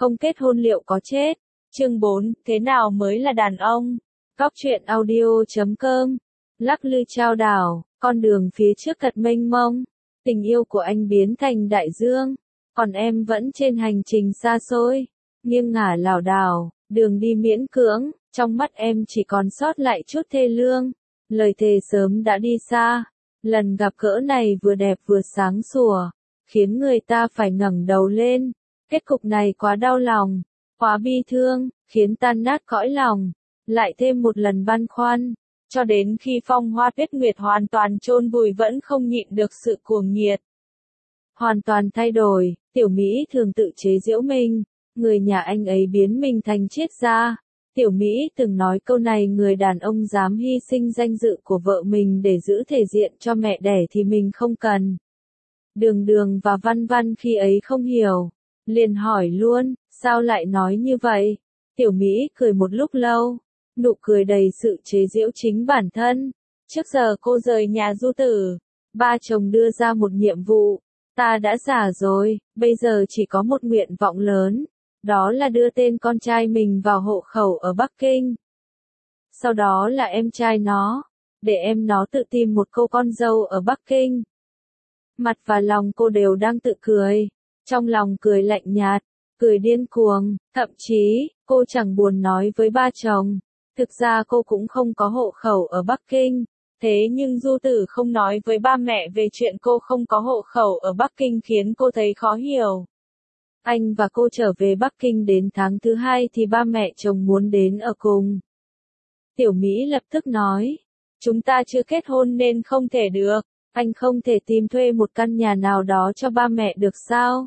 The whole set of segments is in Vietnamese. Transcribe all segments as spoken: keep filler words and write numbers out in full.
không kết hôn liệu có chết? Chương bốn, thế nào mới là đàn ông? Góc truyện audio chấm com. Lắc lư chao đảo, con đường phía trước thật mênh mông. Tình yêu của anh biến thành đại dương, còn em vẫn trên hành trình xa xôi, nghiêng ngả lảo đảo, đường đi miễn cưỡng, trong mắt em chỉ còn sót lại chút thê lương. Lời thề sớm đã đi xa, lần gặp gỡ này vừa đẹp vừa sáng sủa, khiến người ta phải ngẩng đầu lên. Kết cục này quá đau lòng, quá bi thương, khiến tan nát cõi lòng, lại thêm một lần băn khoăn, cho đến khi phong hoa tuyết nguyệt hoàn toàn chôn vùi vẫn không nhịn được sự cuồng nhiệt. Hoàn toàn thay đổi, Tiểu Mỹ thường tự chế giễu mình, người nhà anh ấy biến mình thành triết gia. Tiểu Mỹ từng nói câu này, người đàn ông dám hy sinh danh dự của vợ mình để giữ thể diện cho mẹ đẻ thì mình không cần. Đường Đường và Văn Văn khi ấy không hiểu, liền hỏi luôn, sao lại nói như vậy? Tiểu Mỹ cười một lúc lâu, nụ cười đầy sự chế giễu chính bản thân. Trước giờ cô rời nhà du tử, ba chồng đưa ra một nhiệm vụ, ta đã già rồi, bây giờ chỉ có một nguyện vọng lớn, đó là đưa tên con trai mình vào hộ khẩu ở Bắc Kinh. Sau đó là em trai nó, để em nó tự tìm một cô con dâu ở Bắc Kinh. Mặt và lòng cô đều đang tự cười, trong lòng cười lạnh nhạt, cười điên cuồng, thậm chí, cô chẳng buồn nói với ba chồng. Thực ra cô cũng không có hộ khẩu ở Bắc Kinh, thế nhưng du tử không nói với ba mẹ về chuyện cô không có hộ khẩu ở Bắc Kinh khiến cô thấy khó hiểu. Anh và cô trở về Bắc Kinh đến tháng thứ hai thì ba mẹ chồng muốn đến ở cùng. Tiểu Mỹ lập tức nói, chúng ta chưa kết hôn nên không thể được, anh không thể tìm thuê một căn nhà nào đó cho ba mẹ được sao?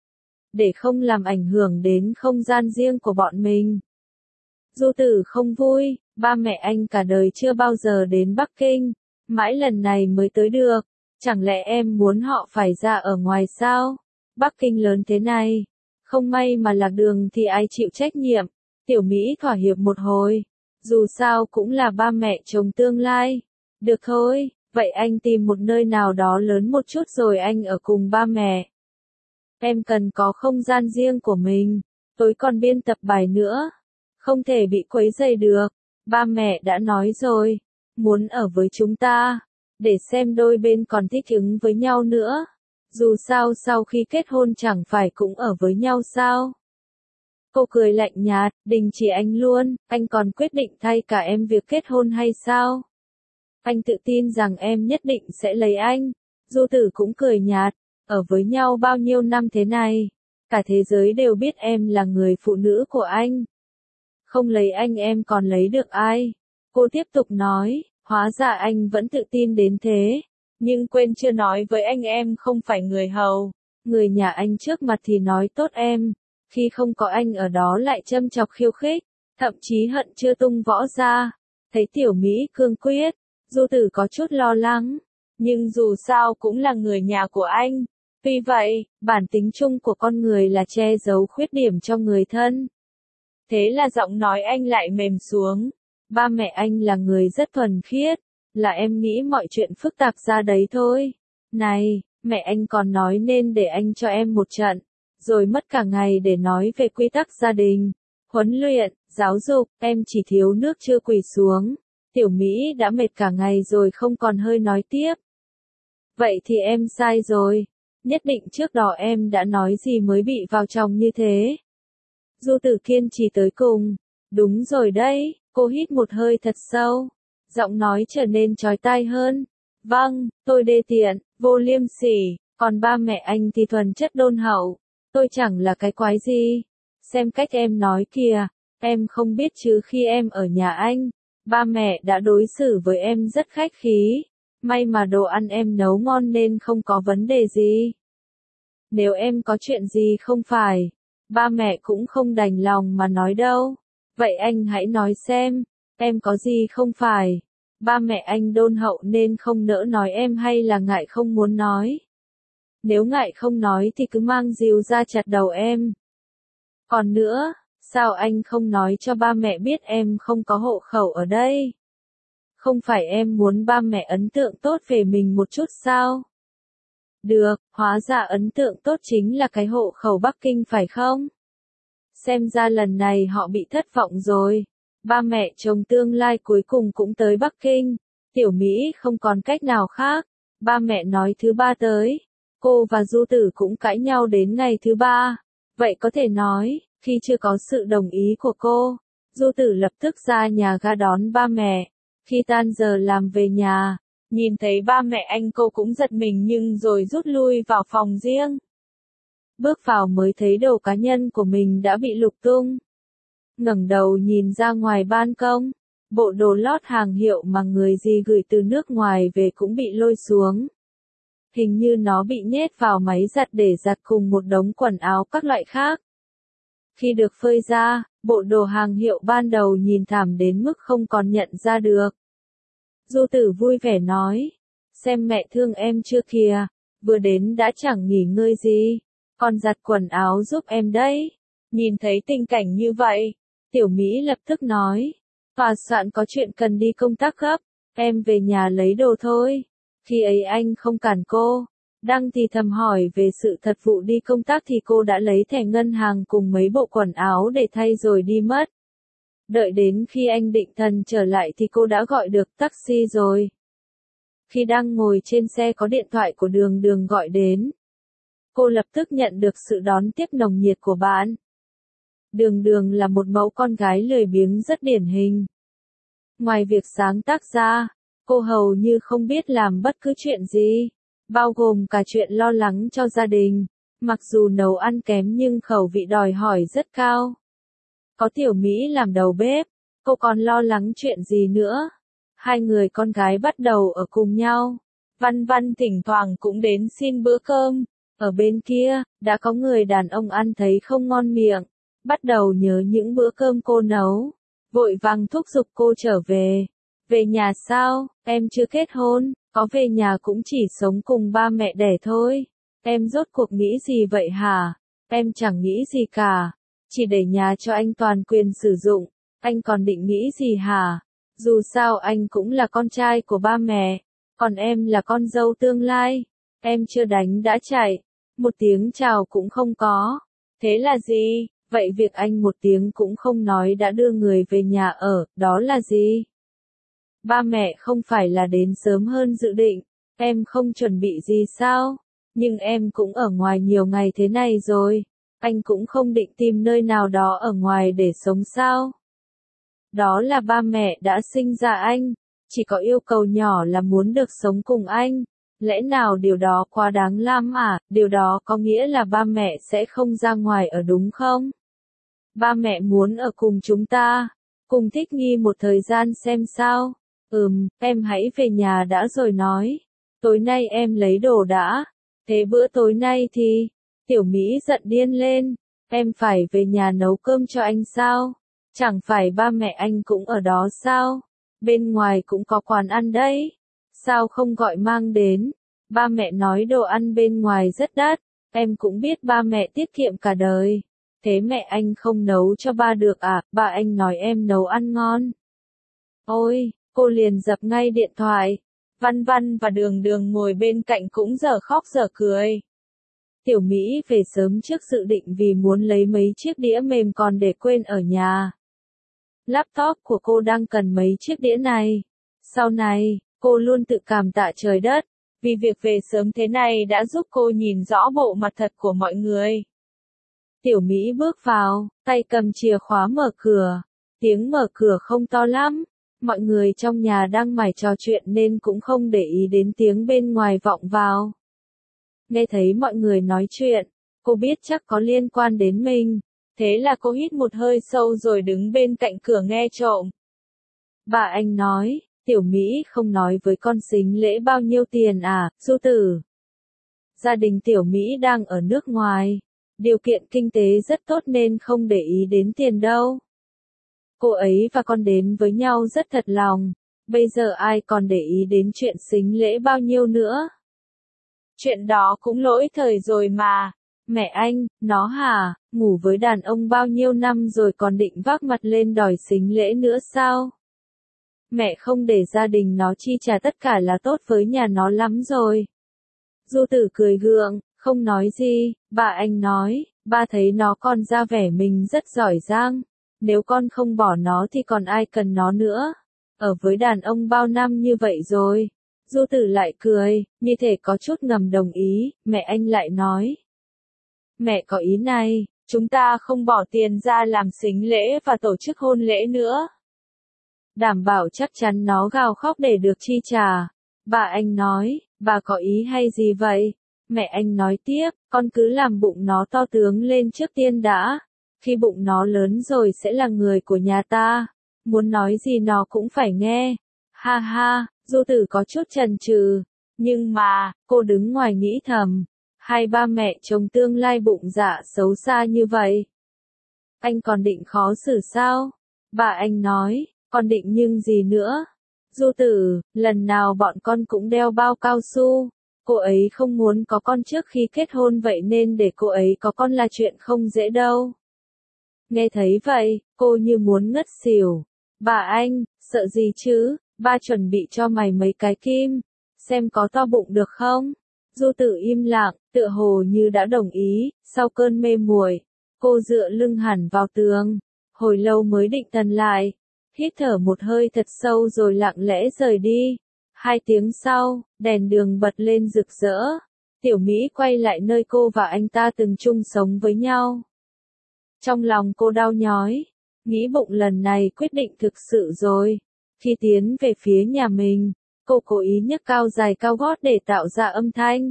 Để không làm ảnh hưởng đến không gian riêng của bọn mình. Du tử không vui, ba mẹ anh cả đời chưa bao giờ đến Bắc Kinh, mãi lần này mới tới được, chẳng lẽ em muốn họ phải ra ở ngoài sao? Bắc Kinh lớn thế này, không may mà lạc đường thì ai chịu trách nhiệm? Tiểu Mỹ thỏa hiệp một hồi, dù sao cũng là ba mẹ chồng tương lai. Được thôi, vậy anh tìm một nơi nào đó lớn một chút rồi anh ở cùng ba mẹ. Em cần có không gian riêng của mình, tối còn biên tập bài nữa, không thể bị quấy rầy được. Ba mẹ đã nói rồi, muốn ở với chúng ta, để xem đôi bên còn thích ứng với nhau nữa. Dù sao sau khi kết hôn chẳng phải cũng ở với nhau sao? Cô cười lạnh nhạt, đình chỉ anh luôn, anh còn quyết định thay cả em việc kết hôn hay sao? Anh tự tin rằng em nhất định sẽ lấy anh. Du tử cũng cười nhạt, ở với nhau bao nhiêu năm thế này, cả thế giới đều biết em là người phụ nữ của anh. Không lấy anh em còn lấy được ai? Cô tiếp tục nói, hóa ra anh vẫn tự tin đến thế. Nhưng quên chưa nói với anh em không phải người hầu. Người nhà anh trước mặt thì nói tốt em, khi không có anh ở đó lại châm chọc khiêu khích, thậm chí hận chưa tung võ ra. Thấy Tiểu Mỹ cương quyết, du tử có chút lo lắng, nhưng dù sao cũng là người nhà của anh. Tuy vậy, bản tính chung của con người là che giấu khuyết điểm cho người thân. Thế là giọng nói anh lại mềm xuống. Ba mẹ anh là người rất thuần khiết, là em nghĩ mọi chuyện phức tạp ra đấy thôi. Này, mẹ anh còn nói nên để anh cho em một trận, rồi mất cả ngày để nói về quy tắc gia đình, huấn luyện, giáo dục, em chỉ thiếu nước chưa quỳ xuống. Tiểu Mỹ đã mệt cả ngày rồi không còn hơi nói tiếp. Vậy thì em sai rồi, nhất định trước đó em đã nói gì mới bị vào chồng như thế. Du tử kiên trì tới cùng, đúng rồi đấy, cô hít một hơi thật sâu, giọng nói trở nên chói tai hơn. Vâng, tôi đê tiện, vô liêm sỉ, còn ba mẹ anh thì thuần chất đôn hậu, tôi chẳng là cái quái gì. Xem cách em nói kìa, em không biết chứ khi em ở nhà anh, ba mẹ đã đối xử với em rất khách khí, may mà đồ ăn em nấu ngon nên không có vấn đề gì. Nếu em có chuyện gì không phải, ba mẹ cũng không đành lòng mà nói đâu. Vậy anh hãy nói xem, em có gì không phải? Ba mẹ anh đôn hậu nên không nỡ nói em hay là ngại không muốn nói? Nếu ngại không nói thì cứ mang rìu ra chặt đầu em. Còn nữa, sao anh không nói cho ba mẹ biết em không có hộ khẩu ở đây? Không phải em muốn ba mẹ ấn tượng tốt về mình một chút sao? Được, hóa ra ấn tượng tốt chính là cái hộ khẩu Bắc Kinh phải không? Xem ra lần này họ bị thất vọng rồi. Ba mẹ chồng tương lai cuối cùng cũng tới Bắc Kinh. Tiểu Mỹ không còn cách nào khác. Ba mẹ nói thứ ba tới. Cô và Du Tử cũng cãi nhau đến ngày thứ ba. Vậy có thể nói, khi chưa có sự đồng ý của cô, Du Tử lập tức ra nhà ga đón ba mẹ. Khi tan giờ làm về nhà, nhìn thấy ba mẹ anh cô cũng giật mình nhưng rồi rút lui vào phòng riêng. Bước vào mới thấy đồ cá nhân của mình đã bị lục tung. Ngẩng đầu nhìn ra ngoài ban công, bộ đồ lót hàng hiệu mà người gì gửi từ nước ngoài về cũng bị lôi xuống. Hình như nó bị nhét vào máy giặt để giặt cùng một đống quần áo các loại khác. Khi được phơi ra, bộ đồ hàng hiệu ban đầu nhìn thảm đến mức không còn nhận ra được. Du Tử vui vẻ nói, xem mẹ thương em chưa kìa, vừa đến đã chẳng nghỉ ngơi gì, còn giặt quần áo giúp em đấy. Nhìn thấy tình cảnh như vậy, Tiểu Mỹ lập tức nói, tòa soạn có chuyện cần đi công tác gấp, em về nhà lấy đồ thôi. Khi ấy anh không cản cô. Đang thì thầm hỏi về sự thật vụ đi công tác thì cô đã lấy thẻ ngân hàng cùng mấy bộ quần áo để thay rồi đi mất. Đợi đến khi anh định thần trở lại thì cô đã gọi được taxi rồi. Khi đang ngồi trên xe có điện thoại của Đường Đường gọi đến. Cô lập tức nhận được sự đón tiếp nồng nhiệt của bạn. Đường Đường là một mẫu con gái lười biếng rất điển hình. Ngoài việc sáng tác ra, cô hầu như không biết làm bất cứ chuyện gì, bao gồm cả chuyện lo lắng cho gia đình. Mặc dù nấu ăn kém nhưng khẩu vị đòi hỏi rất cao. Có Tiểu Mỹ làm đầu bếp, cô còn lo lắng chuyện gì nữa. Hai người con gái bắt đầu ở cùng nhau. Văn Văn thỉnh thoảng cũng đến xin bữa cơm. Ở bên kia, đã có người đàn ông ăn thấy không ngon miệng, bắt đầu nhớ những bữa cơm cô nấu, vội vàng thúc giục cô trở về. Về nhà sao, em chưa kết hôn, có về nhà cũng chỉ sống cùng ba mẹ đẻ thôi. Em rốt cuộc nghĩ gì vậy hả? Em chẳng nghĩ gì cả, chỉ để nhà cho anh toàn quyền sử dụng. Anh còn định nghĩ gì hả? Dù sao anh cũng là con trai của ba mẹ, còn em là con dâu tương lai. Em chưa đánh đã chạy, một tiếng chào cũng không có. Thế là gì? Vậy việc anh một tiếng cũng không nói đã đưa người về nhà ở, đó là gì? Ba mẹ không phải là đến sớm hơn dự định, em không chuẩn bị gì sao? Nhưng em cũng ở ngoài nhiều ngày thế này rồi, anh cũng không định tìm nơi nào đó ở ngoài để sống sao? Đó là ba mẹ đã sinh ra anh, chỉ có yêu cầu nhỏ là muốn được sống cùng anh. Lẽ nào điều đó quá đáng lắm à? Điều đó có nghĩa là ba mẹ sẽ không ra ngoài ở đúng không? Ba mẹ muốn ở cùng chúng ta, cùng thích nghi một thời gian xem sao. Ừm, em hãy về nhà đã rồi nói. Tối nay em lấy đồ đã. Thế bữa tối nay thì, Tiểu Mỹ giận điên lên. Em phải về nhà nấu cơm cho anh sao? Chẳng phải ba mẹ anh cũng ở đó sao? Bên ngoài cũng có quán ăn đấy. Sao không gọi mang đến? Ba mẹ nói đồ ăn bên ngoài rất đắt. Em cũng biết ba mẹ tiết kiệm cả đời. Thế mẹ anh không nấu cho ba được à? Ba anh nói em nấu ăn ngon. Ôi, cô liền dập ngay điện thoại. Văn Văn và Đường Đường ngồi bên cạnh cũng dở khóc dở cười. Tiểu Mỹ về sớm trước dự định vì muốn lấy mấy chiếc đĩa mềm còn để quên ở nhà. Laptop của cô đang cần mấy chiếc đĩa này. Sau này, cô luôn tự cảm tạ trời đất, vì việc về sớm thế này đã giúp cô nhìn rõ bộ mặt thật của mọi người. Tiểu Mỹ bước vào, tay cầm chìa khóa mở cửa. Tiếng mở cửa không to lắm. Mọi người trong nhà đang mải trò chuyện nên cũng không để ý đến tiếng bên ngoài vọng vào. Nghe thấy mọi người nói chuyện, cô biết chắc có liên quan đến mình. Thế là cô hít một hơi sâu rồi đứng bên cạnh cửa nghe trộm. Bà anh nói, Tiểu Mỹ không nói với con sính lễ bao nhiêu tiền à, Du Tử. Gia đình Tiểu Mỹ đang ở nước ngoài. Điều kiện kinh tế rất tốt nên không để ý đến tiền đâu. Cô ấy và con đến với nhau rất thật lòng. Bây giờ ai còn để ý đến chuyện sính lễ bao nhiêu nữa? Chuyện đó cũng lỗi thời rồi mà. Mẹ anh, nó hả, ngủ với đàn ông bao nhiêu năm rồi còn định vác mặt lên đòi sính lễ nữa sao? Mẹ không để gia đình nó chi trả tất cả là tốt với nhà nó lắm rồi. Du Tử cười gượng, không nói gì. Bà anh nói, Ba thấy nó còn ra vẻ mình rất giỏi giang. Nếu con không bỏ nó thì còn ai cần nó nữa. Ở với đàn ông bao năm như vậy rồi. Du Tử lại cười, như thể có chút ngầm đồng ý, mẹ anh lại nói. Mẹ có ý này, chúng ta không bỏ tiền ra làm sính lễ và tổ chức hôn lễ nữa. Đảm bảo chắc chắn nó gào khóc để được chi trả. Bà anh nói, bà có ý hay gì vậy? Mẹ anh nói tiếp, con cứ làm bụng nó to tướng lên trước tiên đã. Khi bụng nó lớn rồi sẽ là người của nhà ta. Muốn nói gì nó cũng phải nghe. Ha ha, Du Tử có chút chần chừ. Nhưng mà, cô đứng ngoài nghĩ thầm. Hai ba mẹ chồng tương lai bụng dạ xấu xa như vậy. Anh còn định khó xử sao? Bà anh nói, con định nhưng gì nữa? Du Tử, lần nào bọn con cũng đeo bao cao su. Cô ấy không muốn có con trước khi kết hôn vậy nên để cô ấy có con là chuyện không dễ đâu. Nghe thấy vậy, cô như muốn ngất xỉu. Bà anh, sợ gì chứ, ba chuẩn bị cho mày mấy cái kim, xem có to bụng được không? Du Tử im lặng, tựa hồ như đã đồng ý, sau cơn mê muội, cô dựa lưng hẳn vào tường, hồi lâu mới định thần lại, hít thở một hơi thật sâu rồi lặng lẽ rời đi. Hai tiếng sau, đèn đường bật lên rực rỡ, Tiểu Mỹ quay lại nơi cô và anh ta từng chung sống với nhau. Trong lòng cô đau nhói, nghĩ bụng lần này quyết định thực sự rồi. Khi tiến về phía nhà mình, cô cố ý nhấc cao giày cao gót để tạo ra âm thanh.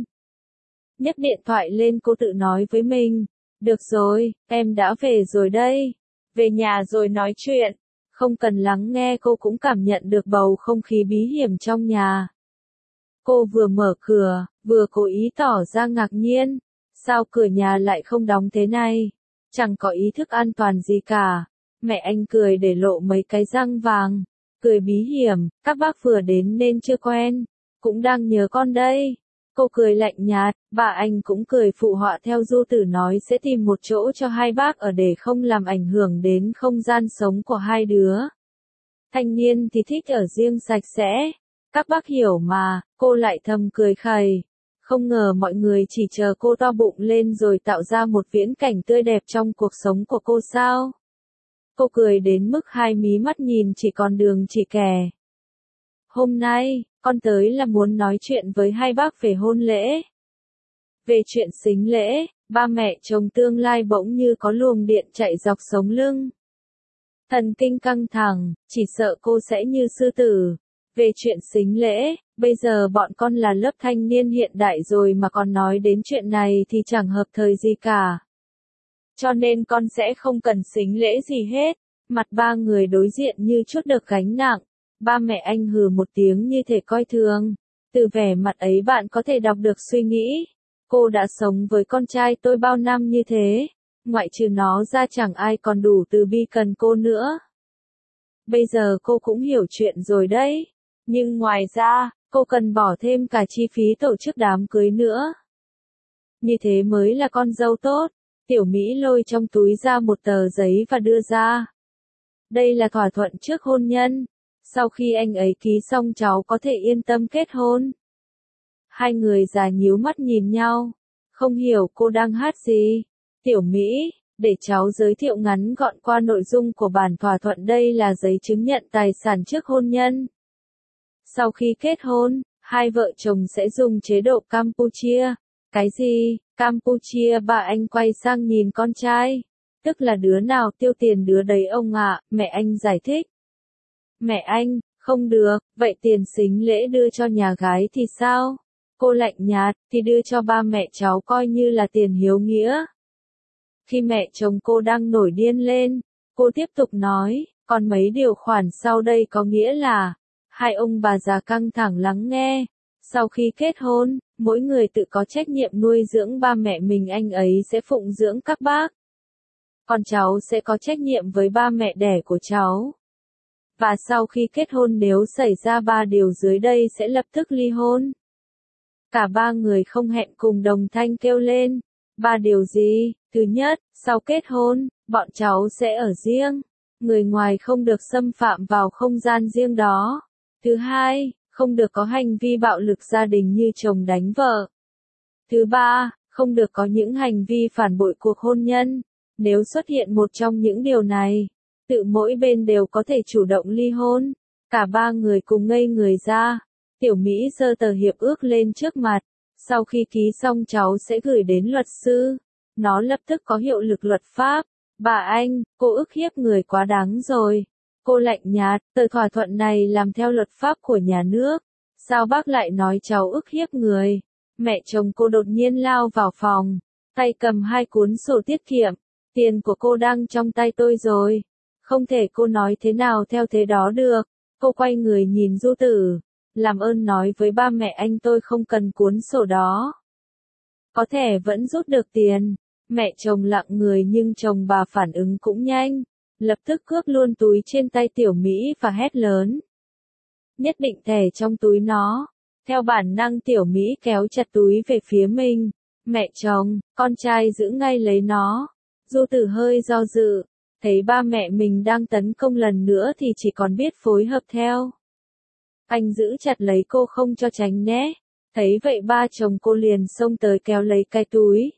Nhấc điện thoại lên cô tự nói với mình, được rồi, em đã về rồi đây. Về nhà rồi nói chuyện. Không cần lắng nghe cô cũng cảm nhận được bầu không khí bí hiểm trong nhà. Cô vừa mở cửa, vừa cố ý tỏ ra ngạc nhiên. Sao cửa nhà lại không đóng thế này? Chẳng có ý thức an toàn gì cả. Mẹ anh cười để lộ mấy cái răng vàng. Cười bí hiểm, các bác vừa đến nên chưa quen. Cũng đang nhớ con đây. Cô cười lạnh nhạt, bà anh cũng cười phụ họa theo Du Tử nói sẽ tìm một chỗ cho hai bác ở để không làm ảnh hưởng đến không gian sống của hai đứa. Thanh niên thì thích ở riêng sạch sẽ. Các bác hiểu mà, cô lại thầm cười khẩy. Không ngờ mọi người chỉ chờ cô to bụng lên rồi tạo ra một viễn cảnh tươi đẹp trong cuộc sống của cô sao. Cô cười đến mức hai mí mắt nhìn chỉ còn đường chỉ kẻ. Hôm nay, con tới là muốn nói chuyện với hai bác về hôn lễ. Về chuyện sính lễ, ba mẹ chồng tương lai bỗng như có luồng điện chạy dọc sống lưng. Thần kinh căng thẳng, chỉ sợ cô sẽ như sư tử. Về chuyện sính lễ, bây giờ bọn con là lớp thanh niên hiện đại rồi mà còn nói đến chuyện này thì chẳng hợp thời gì cả. Cho nên con sẽ không cần sính lễ gì hết. Mặt ba người đối diện như chút được gánh nặng. Ba mẹ anh hừ một tiếng như thể coi thường. Từ vẻ mặt ấy bạn có thể đọc được suy nghĩ. Cô đã sống với con trai tôi bao năm như thế. Ngoại trừ nó ra chẳng ai còn đủ từ bi cần cô nữa. Bây giờ cô cũng hiểu chuyện rồi đấy. Nhưng ngoài ra, cô cần bỏ thêm cả chi phí tổ chức đám cưới nữa. Như thế mới là con dâu tốt. Tiểu Mỹ lôi trong túi ra một tờ giấy và đưa ra. Đây là thỏa thuận trước hôn nhân. Sau khi anh ấy ký xong cháu có thể yên tâm kết hôn. Hai người già nhíu mắt nhìn nhau. Không hiểu cô đang hát gì. Tiểu Mỹ, để cháu giới thiệu ngắn gọn qua nội dung của bản thỏa thuận. Đây là giấy chứng nhận tài sản trước hôn nhân. Sau khi kết hôn, hai vợ chồng sẽ dùng chế độ Campuchia. Cái gì? Campuchia? Bà anh quay sang nhìn con trai. Tức là đứa nào tiêu tiền đứa đấy ông ạ, mẹ anh giải thích. Mẹ anh, không được, vậy tiền sính lễ đưa cho nhà gái thì sao? Cô lạnh nhạt, thì đưa cho ba mẹ cháu coi như là tiền hiếu nghĩa. Khi mẹ chồng cô đang nổi điên lên, cô tiếp tục nói, còn mấy điều khoản sau đây có nghĩa là, hai ông bà già căng thẳng lắng nghe. Sau khi kết hôn, mỗi người tự có trách nhiệm nuôi dưỡng ba mẹ mình, anh ấy sẽ phụng dưỡng các bác. Còn cháu sẽ có trách nhiệm với ba mẹ đẻ của cháu. Và sau khi kết hôn nếu xảy ra ba điều dưới đây sẽ lập tức ly hôn. Cả ba người không hẹn cùng đồng thanh kêu lên. Ba điều gì? Thứ nhất, sau kết hôn, bọn cháu sẽ ở riêng. Người ngoài không được xâm phạm vào không gian riêng đó. Thứ hai, không được có hành vi bạo lực gia đình như chồng đánh vợ. Thứ ba, không được có những hành vi phản bội cuộc hôn nhân. Nếu xuất hiện một trong những điều này, tự mỗi bên đều có thể chủ động ly hôn. Cả ba người cùng ngây người ra. Tiểu Mỹ giơ tờ hiệp ước lên trước mặt. Sau khi ký xong cháu sẽ gửi đến luật sư. Nó lập tức có hiệu lực luật pháp. Bà anh, cô ức hiếp người quá đáng rồi. Cô lạnh nhạt, tờ thỏa thuận này làm theo luật pháp của nhà nước. Sao bác lại nói cháu ức hiếp người? Mẹ chồng cô đột nhiên lao vào phòng, tay cầm hai cuốn sổ tiết kiệm. Tiền của cô đang trong tay tôi rồi. Không thể cô nói thế nào theo thế đó được. Cô quay người nhìn Du Tử. Làm ơn nói với ba mẹ anh tôi không cần cuốn sổ đó. Có thể vẫn rút được tiền. Mẹ chồng lặng người nhưng chồng bà phản ứng cũng nhanh. Lập tức cướp luôn túi trên tay Tiểu Mỹ và hét lớn. Nhất định thẻ trong túi nó. Theo bản năng Tiểu Mỹ kéo chặt túi về phía mình. Mẹ chồng, con trai giữ ngay lấy nó. Du Tử hơi do dự. Thấy ba mẹ mình đang tấn công lần nữa thì chỉ còn biết phối hợp theo. Anh giữ chặt lấy cô không cho tránh né. Thấy vậy ba chồng cô liền xông tới kéo lấy cái túi.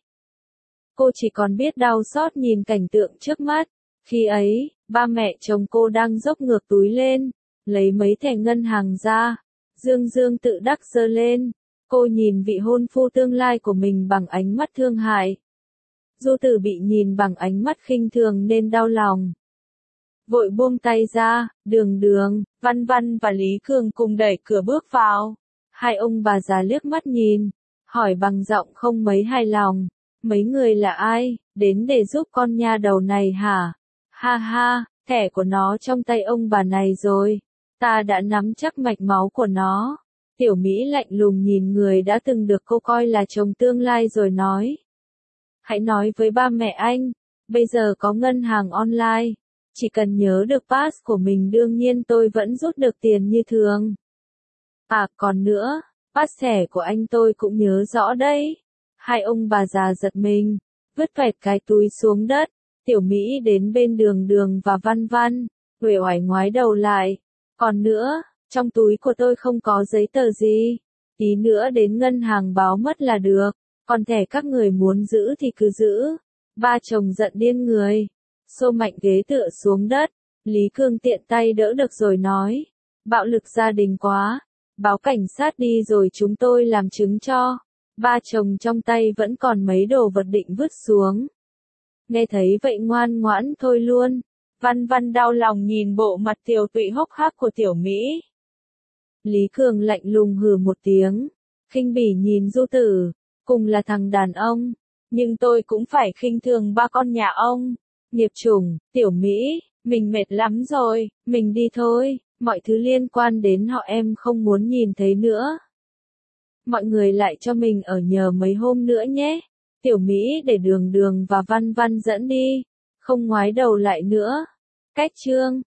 Cô chỉ còn biết đau xót nhìn cảnh tượng trước mắt. Khi ấy, ba mẹ chồng cô đang dốc ngược túi lên, lấy mấy thẻ ngân hàng ra. Dương dương tự đắc giơ lên. Cô nhìn vị hôn phu tương lai của mình bằng ánh mắt thương hại. Du Tử bị nhìn bằng ánh mắt khinh thường nên đau lòng. Vội buông tay ra, Đường Đường, Văn Văn và Lý Cường cùng đẩy cửa bước vào. Hai ông bà già liếc mắt nhìn, hỏi bằng giọng không mấy hài lòng. Mấy người là ai, đến để giúp con nha đầu này hả? Ha ha, thẻ của nó trong tay ông bà này rồi. Ta đã nắm chắc mạch máu của nó. Tiểu Mỹ lạnh lùng nhìn người đã từng được cô coi là chồng tương lai rồi nói. Hãy nói với ba mẹ anh, bây giờ có ngân hàng online. Chỉ cần nhớ được pass của mình đương nhiên tôi vẫn rút được tiền như thường. À còn nữa, pass thẻ của anh tôi cũng nhớ rõ đấy. Hai ông bà già giật mình, vứt vẹt cái túi xuống đất. Tiểu Mỹ đến bên Đường Đường và Văn Văn, uể oải ngoái đầu lại. Còn nữa, trong túi của tôi không có giấy tờ gì. Tí nữa đến ngân hàng báo mất là được. Còn thẻ các người muốn giữ thì cứ giữ. Ba chồng giận điên người. Xô mạnh ghế tựa xuống đất. Lý Cương tiện tay đỡ được rồi nói. Bạo lực gia đình quá. Báo cảnh sát đi rồi chúng tôi làm chứng cho. Ba chồng trong tay vẫn còn mấy đồ vật định vứt xuống. Nghe thấy vậy ngoan ngoãn thôi luôn. Văn Văn đau lòng nhìn bộ mặt tiều tụy hốc hác của Tiểu Mỹ. Lý Cường lạnh lùng hừ một tiếng. Khinh bỉ nhìn Du Tử. Cùng là thằng đàn ông. Nhưng tôi cũng phải khinh thường ba con nhà ông. Nghiệp chủng, Tiểu Mỹ, mình mệt lắm rồi, mình đi thôi. Mọi thứ liên quan đến họ em không muốn nhìn thấy nữa. Mọi người lại cho mình ở nhờ mấy hôm nữa nhé. Tiểu Mỹ để Đường Đường và Văn Văn dẫn đi. Không ngoái đầu lại nữa. Cách chương